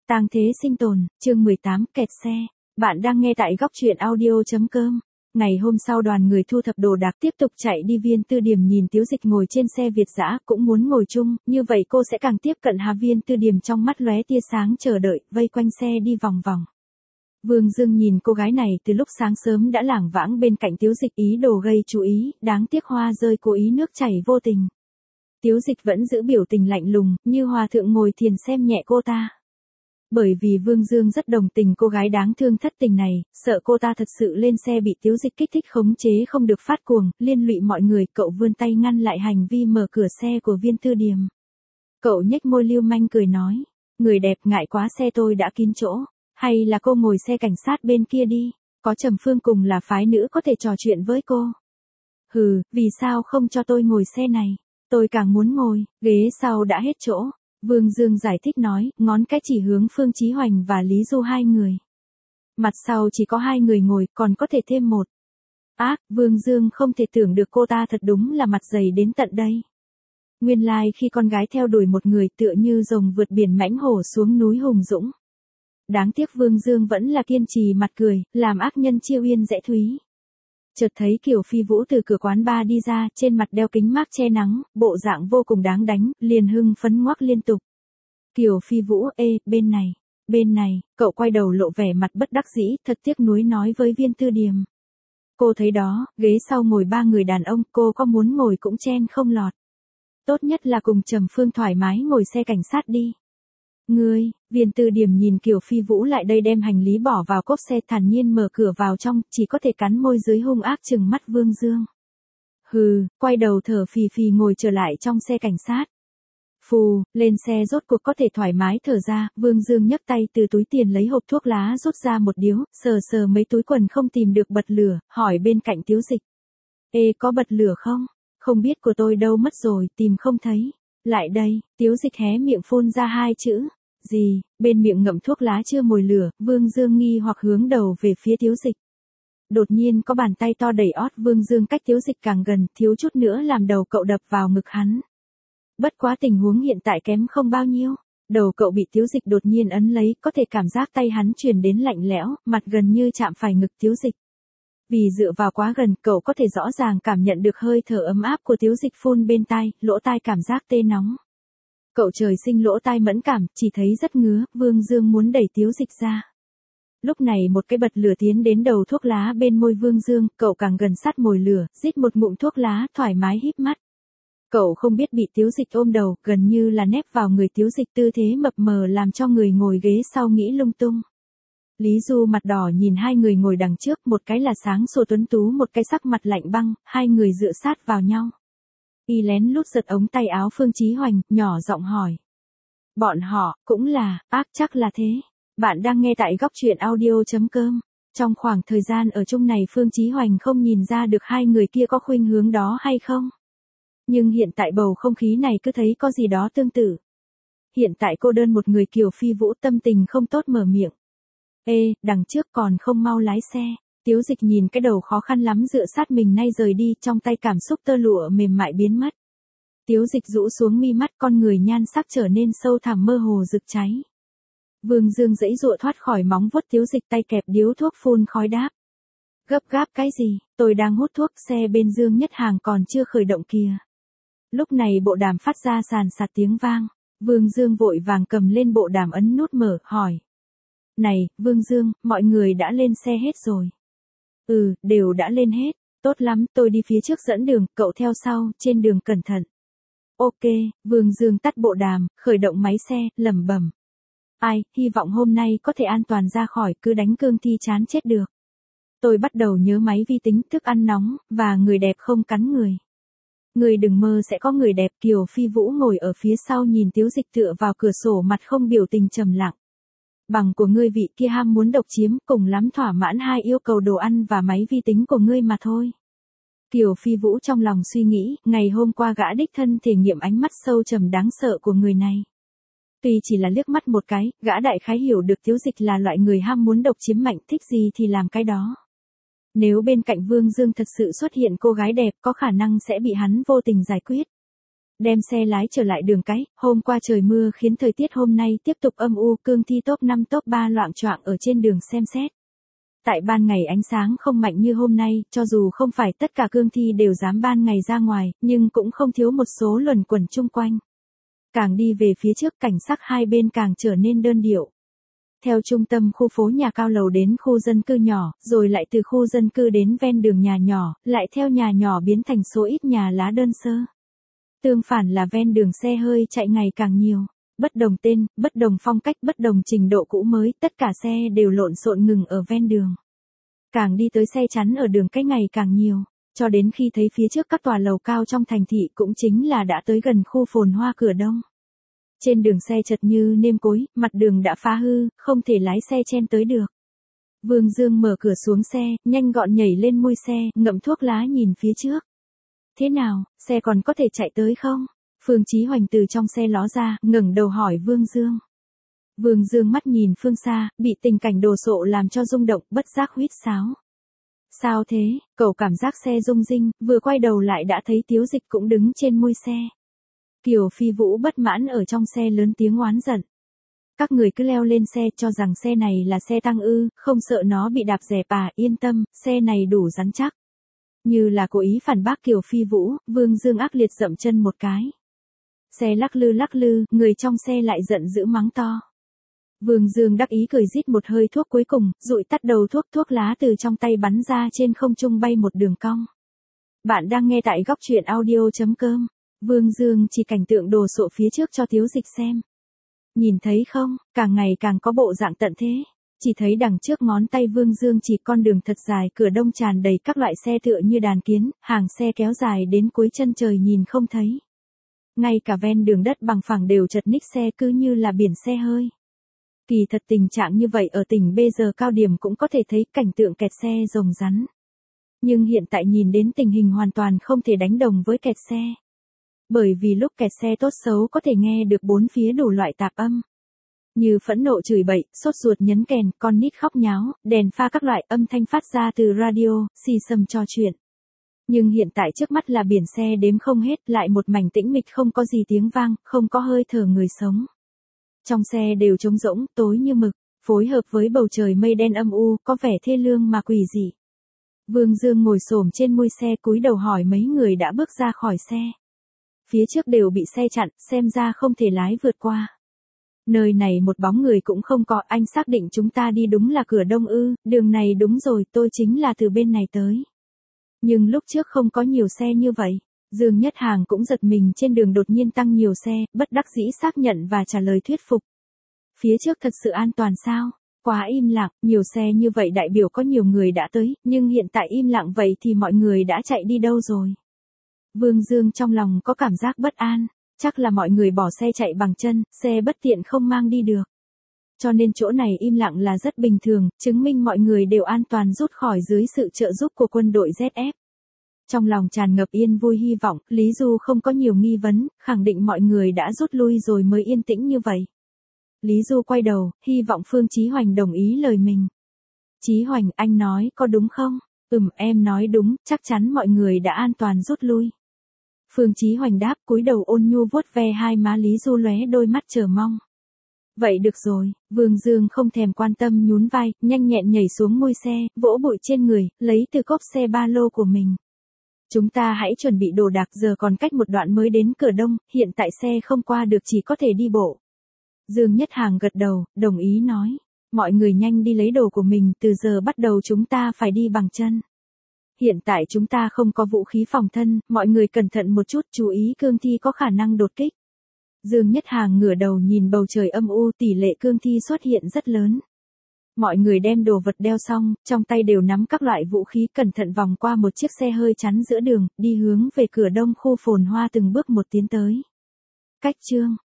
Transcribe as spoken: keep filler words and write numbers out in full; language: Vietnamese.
Tang thế sinh tồn, chương mười tám, kẹt xe. Bạn đang nghe tại góc truyện audio.com. Ngày hôm sau đoàn người thu thập đồ đạc tiếp tục chạy đi Viên Tư Điểm, nhìn Tiếu Dịch ngồi trên xe Việt dã cũng muốn ngồi chung, như vậy cô sẽ càng tiếp cận Hà. Viên Tư Điểm trong mắt lóe tia sáng chờ đợi, vây quanh xe đi vòng vòng. Vương Dương nhìn cô gái này từ lúc sáng sớm đã lảng vãng bên cạnh Tiếu Dịch, ý đồ gây chú ý, đáng tiếc hoa rơi cố ý nước chảy vô tình. Tiếu Dịch vẫn giữ biểu tình lạnh lùng, như hòa thượng ngồi thiền xem nhẹ cô ta. Bởi vì Vương Dương rất đồng tình cô gái đáng thương thất tình này, sợ cô ta thật sự lên xe bị Tiếu Dịch kích thích khống chế không được phát cuồng, liên lụy mọi người, cậu vươn tay ngăn lại hành vi mở cửa xe của Viên Tư Điểm. Cậu nhếch môi lưu manh cười nói, người đẹp ngại quá xe tôi đã kín chỗ, hay là cô ngồi xe cảnh sát bên kia đi, có Trầm Phương cùng là phái nữ có thể trò chuyện với cô. Hừ, vì sao không cho tôi ngồi xe này, tôi càng muốn ngồi, ghế sau đã hết chỗ. Vương Dương giải thích nói, ngón cái chỉ hướng Phương Chí Hoành và Lý Du hai người. Mặt sau chỉ có hai người ngồi, còn có thể thêm một. Ác, Vương Dương không thể tưởng được cô ta thật đúng là mặt dày đến tận đây. Nguyên lai like khi con gái theo đuổi một người tựa như rồng vượt biển mãnh hổ xuống núi hùng dũng. Đáng tiếc Vương Dương vẫn là kiên trì mặt cười, làm ác nhân chiêu yên dễ thúy. Chợt thấy Kiều Phi Vũ từ cửa quán bar đi ra, trên mặt đeo kính mác che nắng, bộ dạng vô cùng đáng đánh, liền hưng phấn ngoắc liên tục. Kiều Phi Vũ, ê, bên này, bên này, cậu quay đầu lộ vẻ mặt bất đắc dĩ, thật tiếc nuối nói với Viên Tư Điểm. Cô thấy đó, ghế sau ngồi ba người đàn ông, cô có muốn ngồi cũng chen không lọt. Tốt nhất là cùng Trầm Phương thoải mái ngồi xe cảnh sát đi. Ngươi, Viên Tư Điểm nhìn Kiều Phi Vũ lại đây đem hành lý bỏ vào cốp xe, thản nhiên mở cửa vào trong, chỉ có thể cắn môi dưới hung ác trừng mắt Vương Dương. Hừ, quay đầu thở phì phì ngồi trở lại trong xe cảnh sát. Phù, lên xe rốt cuộc có thể thoải mái thở ra, Vương Dương nhấc tay từ túi tiền lấy hộp thuốc lá rút ra một điếu, sờ sờ mấy túi quần không tìm được bật lửa, hỏi bên cạnh Tiếu Dịch. Ê, có bật lửa không? Không biết của tôi đâu mất rồi, tìm không thấy. Lại đây, Tiếu Dịch hé miệng phun ra hai chữ. Gì, bên miệng ngậm thuốc lá chưa mồi lửa, Vương Dương nghi hoặc hướng đầu về phía Tiếu Dịch. Đột nhiên có bàn tay to đẩy ót Vương Dương cách Tiếu Dịch càng gần, thiếu chút nữa làm đầu cậu đập vào ngực hắn. Bất quá tình huống hiện tại kém không bao nhiêu, đầu cậu bị Tiếu Dịch đột nhiên ấn lấy, có thể cảm giác tay hắn truyền đến lạnh lẽo, mặt gần như chạm phải ngực Tiếu Dịch. Vì dựa vào quá gần, cậu có thể rõ ràng cảm nhận được hơi thở ấm áp của Tiếu Dịch phun bên tai, lỗ tai cảm giác tê nóng. Cậu trời sinh lỗ tai mẫn cảm, chỉ thấy rất ngứa, Vương Dương muốn đẩy Tiếu Dịch ra. Lúc này một cái bật lửa tiến đến đầu thuốc lá bên môi Vương Dương, cậu càng gần sát mồi lửa, rít một ngụm thuốc lá, thoải mái híp mắt. Cậu không biết bị Tiếu Dịch ôm đầu, gần như là nép vào người Tiếu Dịch, tư thế mập mờ làm cho người ngồi ghế sau nghĩ lung tung. Lý Du mặt đỏ nhìn hai người ngồi đằng trước, một cái là sáng sủa tuấn tú, một cái sắc mặt lạnh băng, hai người dựa sát vào nhau. Y lén lút giật ống tay áo Phương Chí Hoành, nhỏ giọng hỏi. Bọn họ, cũng là, ác chắc là thế. Bạn đang nghe tại góc truyện audio.com. Trong khoảng thời gian ở chung này Phương Chí Hoành không nhìn ra được hai người kia có khuynh hướng đó hay không. Nhưng hiện tại bầu không khí này cứ thấy có gì đó tương tự. Hiện tại cô đơn một người Kiều Phi Vũ tâm tình không tốt mở miệng. Ê, đằng trước còn không mau lái xe. Tiếu Dịch nhìn cái đầu khó khăn lắm dựa sát mình nay rời đi, trong tay cảm xúc tơ lụa mềm mại biến mất. Tiếu Dịch rũ xuống mi mắt, con người nhan sắc trở nên sâu thẳm mơ hồ rực cháy. Vương Dương giãy giụa thoát khỏi móng vuốt Tiếu Dịch, tay kẹp điếu thuốc phun khói đáp. Gấp gáp cái gì, tôi đang hút thuốc, xe bên Dương Nhất Hàng còn chưa khởi động kìa. Lúc này bộ đàm phát ra sàn sạt tiếng vang, Vương Dương vội vàng cầm lên bộ đàm ấn nút mở, hỏi. Này, Vương Dương, mọi người đã lên xe hết rồi. Ừ, đều đã lên hết, tốt lắm, tôi đi phía trước dẫn đường, cậu theo sau, trên đường cẩn thận. Ok, Vương Dương tắt bộ đàm, khởi động máy xe, lẩm bẩm. Ai, hy vọng hôm nay có thể an toàn ra khỏi, cứ đánh cương thi chán chết được. Tôi bắt đầu nhớ máy vi tính, thức ăn nóng, và người đẹp không cắn người. Người đừng mơ sẽ có người đẹp. Kiều Phi Vũ ngồi ở phía sau nhìn Tiếu Dịch tựa vào cửa sổ, mặt không biểu tình trầm lặng. Bằng của ngươi vị kia ham muốn độc chiếm, cùng lắm thỏa mãn hai yêu cầu đồ ăn và máy vi tính của ngươi mà thôi. Kiều Phi Vũ trong lòng suy nghĩ, ngày hôm qua gã đích thân thể nghiệm ánh mắt sâu trầm đáng sợ của người này. Tuy chỉ là liếc mắt một cái, gã đại khái hiểu được Tiếu Dịch là loại người ham muốn độc chiếm mạnh, thích gì thì làm cái đó. Nếu bên cạnh Vương Dương thật sự xuất hiện cô gái đẹp, có khả năng sẽ bị hắn vô tình giải quyết. đem xe lái trở lại đường cái. Hôm qua trời mưa khiến thời tiết hôm nay tiếp tục âm u, cương thi top năm top ba loạng choạng ở trên đường xem xét. Tại ban ngày ánh sáng không mạnh như hôm nay, cho dù không phải tất cả cương thi đều dám ban ngày ra ngoài, nhưng cũng không thiếu một số luẩn quẩn chung quanh. Càng đi về phía trước, cảnh sắc hai bên càng trở nên đơn điệu. Theo trung tâm khu phố nhà cao lầu đến khu dân cư nhỏ, rồi lại từ khu dân cư đến ven đường nhà nhỏ, lại theo nhà nhỏ biến thành số ít nhà lá đơn sơ. Tương phản là ven đường xe hơi chạy ngày càng nhiều. Bất đồng tên, bất đồng phong cách, bất đồng trình độ cũ mới, tất cả xe đều lộn xộn ngừng ở ven đường. Càng đi tới xe chắn ở đường cái ngày càng nhiều, cho đến khi thấy phía trước các tòa lầu cao trong thành thị cũng chính là đã tới gần khu phồn hoa Cửa Đông. Trên đường xe chật như nêm cối, mặt đường đã phá hư, không thể lái xe chen tới được. Vương Dương mở cửa xuống xe, nhanh gọn nhảy lên mui xe, ngậm thuốc lá nhìn phía trước. Thế nào, xe còn có thể chạy tới không? Phương Chí Hoành từ trong xe ló ra, ngẩng đầu hỏi Vương Dương. Vương Dương mắt nhìn phương xa, bị tình cảnh đồ sộ làm cho rung động, bất giác huýt sáo. Sao thế? Cậu cảm giác xe rung rinh, vừa quay đầu lại đã thấy Tiếu Dịch cũng đứng trên mui xe. Kiều Phi Vũ bất mãn ở trong xe lớn tiếng oán giận. Các người cứ leo lên xe cho rằng xe này là xe tăng ư, không sợ nó bị đạp dẹp à, yên tâm, xe này đủ rắn chắc. Như là cố ý phản bác Kiều Phi Vũ, Vương Dương ác liệt dậm chân một cái. Xe lắc lư lắc lư, người trong xe lại giận dữ mắng to. Vương Dương đắc ý cười rít một hơi thuốc cuối cùng, dụi tắt đầu thuốc, thuốc lá từ trong tay bắn ra trên không trung bay một đường cong. Bạn đang nghe tại góc truyện audio chấm com. Vương Dương chỉ cảnh tượng đồ sộ phía trước cho Tiếu Dịch xem. Nhìn thấy không, càng ngày càng có bộ dạng tận thế. Chỉ thấy đằng trước ngón tay Vương Dương chỉ con đường thật dài, Cửa Đông tràn đầy các loại xe tựa như đàn kiến, hàng xe kéo dài đến cuối chân trời nhìn không thấy. Ngay cả ven đường đất bằng phẳng đều chật ních xe cứ như là biển xe hơi. Kỳ thật tình trạng như vậy ở tỉnh B giờ cao điểm cũng có thể thấy cảnh tượng kẹt xe rồng rắn. Nhưng hiện tại nhìn đến tình hình hoàn toàn không thể đánh đồng với kẹt xe. Bởi vì lúc kẹt xe tốt xấu có thể nghe được bốn phía đủ loại tạp âm. Như phẫn nộ chửi bậy, sốt ruột nhấn kèn, con nít khóc nháo, đèn pha các loại âm thanh phát ra từ radio, xì xầm trò chuyện. Nhưng hiện tại trước mắt là biển xe đếm không hết, lại một mảnh tĩnh mịch không có gì tiếng vang, không có hơi thở người sống. Trong xe đều trống rỗng, tối như mực, phối hợp với bầu trời mây đen âm u, có vẻ thê lương mà quỷ dị. Vương Dương ngồi xổm trên mui xe cúi đầu hỏi mấy người đã bước ra khỏi xe. Phía trước đều bị xe chặn, xem ra không thể lái vượt qua. Nơi này một bóng người cũng không có, anh xác định chúng ta đi đúng là Cửa Đông ư, đường này đúng rồi, tôi chính là từ bên này tới. Nhưng lúc trước không có nhiều xe như vậy. Dương Nhất Hàng cũng giật mình, trên đường đột nhiên tăng nhiều xe, bất đắc dĩ xác nhận và trả lời thuyết phục. Phía trước thật sự an toàn sao? Quá im lặng, nhiều xe như vậy đại biểu có nhiều người đã tới, nhưng hiện tại im lặng vậy thì mọi người đã chạy đi đâu rồi? Vương Dương trong lòng có cảm giác bất an, chắc là mọi người bỏ xe chạy bằng chân, xe bất tiện không mang đi được. Cho nên chỗ này im lặng là rất bình thường, chứng minh mọi người đều an toàn rút khỏi dưới sự trợ giúp của quân đội Z F. Trong lòng tràn ngập yên vui hy vọng, Lý Du không có nhiều nghi vấn, khẳng định mọi người đã rút lui rồi mới yên tĩnh như vậy. Lý Du quay đầu, hy vọng Phương Chí Hoành đồng ý lời mình. Chí Hoành, anh nói có đúng không? Ừm, em nói đúng, chắc chắn mọi người đã an toàn rút lui. Phương Chí Hoành đáp, cúi đầu ôn nhu vuốt ve hai má Lý Du lóe đôi mắt chờ mong. Vậy được rồi, Vương Dương không thèm quan tâm nhún vai, nhanh nhẹn nhảy xuống mui xe, vỗ bụi trên người, lấy từ cốp xe ba lô của mình. Chúng ta hãy chuẩn bị đồ đạc, giờ còn cách một đoạn mới đến Cửa Đông, hiện tại xe không qua được chỉ có thể đi bộ. Dương Nhất Hàng gật đầu, đồng ý nói. Mọi người nhanh đi lấy đồ của mình, từ giờ bắt đầu chúng ta phải đi bằng chân. Hiện tại chúng ta không có vũ khí phòng thân, mọi người cẩn thận một chút, chú ý cương thi có khả năng đột kích. Dương Nhất Hàng ngửa đầu nhìn bầu trời âm u, tỷ lệ cương thi xuất hiện rất lớn. Mọi người đem đồ vật đeo xong, trong tay đều nắm các loại vũ khí, cẩn thận vòng qua một chiếc xe hơi chắn giữa đường, đi hướng về Cửa Đông khu phồn hoa từng bước một tiến tới. Cách chương